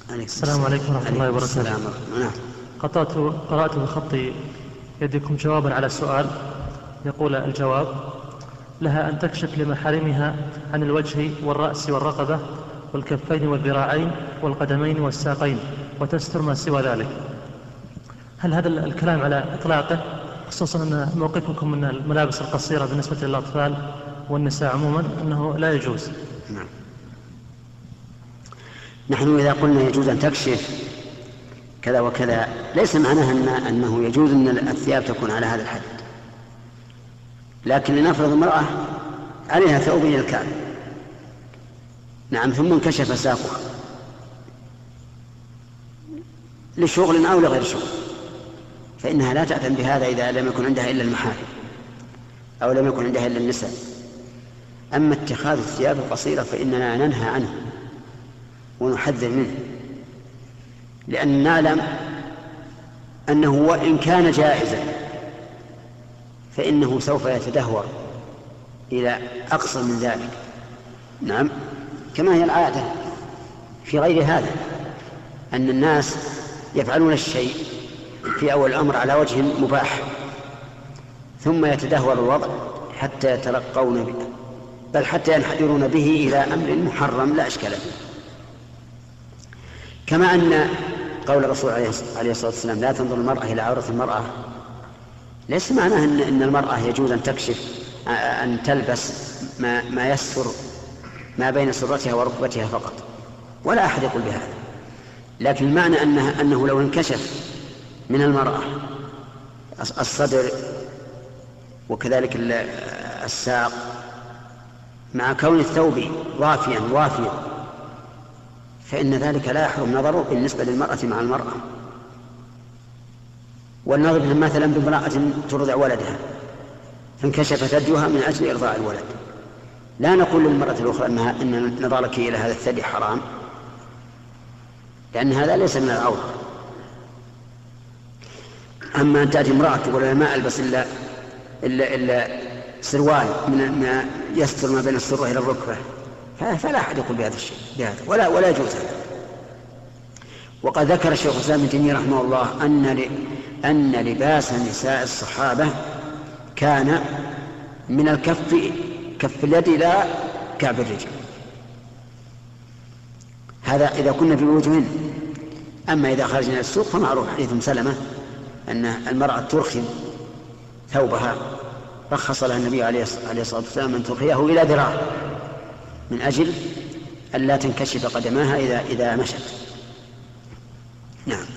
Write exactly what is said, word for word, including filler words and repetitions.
السلام عليكم ورحمة الله وبركاته. قطعت قرأت بخط يدكم جوابا على سؤال يقول الجواب: لها أن تكشف لمحارمها عن الوجه والرأس والرقبة والكفين والذراعين والقدمين والساقين وتستر ما سوى ذلك. هل هذا الكلام على إطلاقه، خصوصا أن موقفكم من الملابس القصيرة بالنسبة للأطفال والنساء عموما أنه لا يجوز؟ نعم. نحن إذا قلنا يجوز أن تكشف كذا وكذا ليس معناها أن أنه يجوز أن الثياب تكون على هذا الحد، لكن لنفرض امرأة عليها ثوب إلى الكعب، نعم، ثم انكشف ساقها لشغل أو لغير شغل، فإنها لا تأثم بهذا إذا لم يكن عندها إلا المحارم أو لم يكن عندها إلا النساء. أما اتخاذ الثياب القصيرة فإننا ننهى عنه ونحذر منه، لأن نعلم أنه وإن كان جائزا فإنه سوف يتدهور إلى أقصى من ذلك. نعم، كما هي العادة في غير هذا، أن الناس يفعلون الشيء في أول الأمر على وجه مباح، ثم يتدهور الوضع حتى يترقون به، بل حتى ينحدرون به إلى أمر محرم لا إشكال فيه. كما أن قول الرسول عليه الصلاة والسلام: لا تنظر المرأة إلى عورة المرأة، ليس معناه أن المرأة يجوز أن تكشف أن تلبس ما, ما يستر ما بين سرتها وركبتها فقط، ولا أحد يقول بهذا، لكن المعنى أنه, أنه لو انكشف من المرأة الصدر وكذلك الساق مع كون الثوب وافيا وافيا فإن ذلك لا يحرم نظره بالنسبة للمرأة مع المرأة. ولنضرب مثلا بامرأة ترضع ولدها فانكشف ثديها من أجل إرضاع الولد، لا نقول للمرأة الأخرى أنها إن نظرك إلى هذا الثدي حرام، لأن هذا ليس من العورة. أما أن تأتي امرأة تقول أنا ما ألبس إلا إلا إلا سروال من ما يستر ما بين السرة إلى الركبة، فلا أحد يقول بهذا الشيء بهذا ولا ولا يجوز هذا. وقد ذكر الشيخ الإسلام ابن تيمية رحمه الله أن أن لباس نساء الصحابة كان من الكف كف اليد إلى كعب الرجل، هذا إذا كنا في بيوتهن. أما إذا خرجنا إلى السوق فمعروف حديث أم سلمة أن المرأة ترخي ثوبها، رخص لها النبي عليه الصلاة والسلام أن ترخيه إلى ذراع من أجل أن لا تنكشف قدماها إذا إذا مشت. نعم.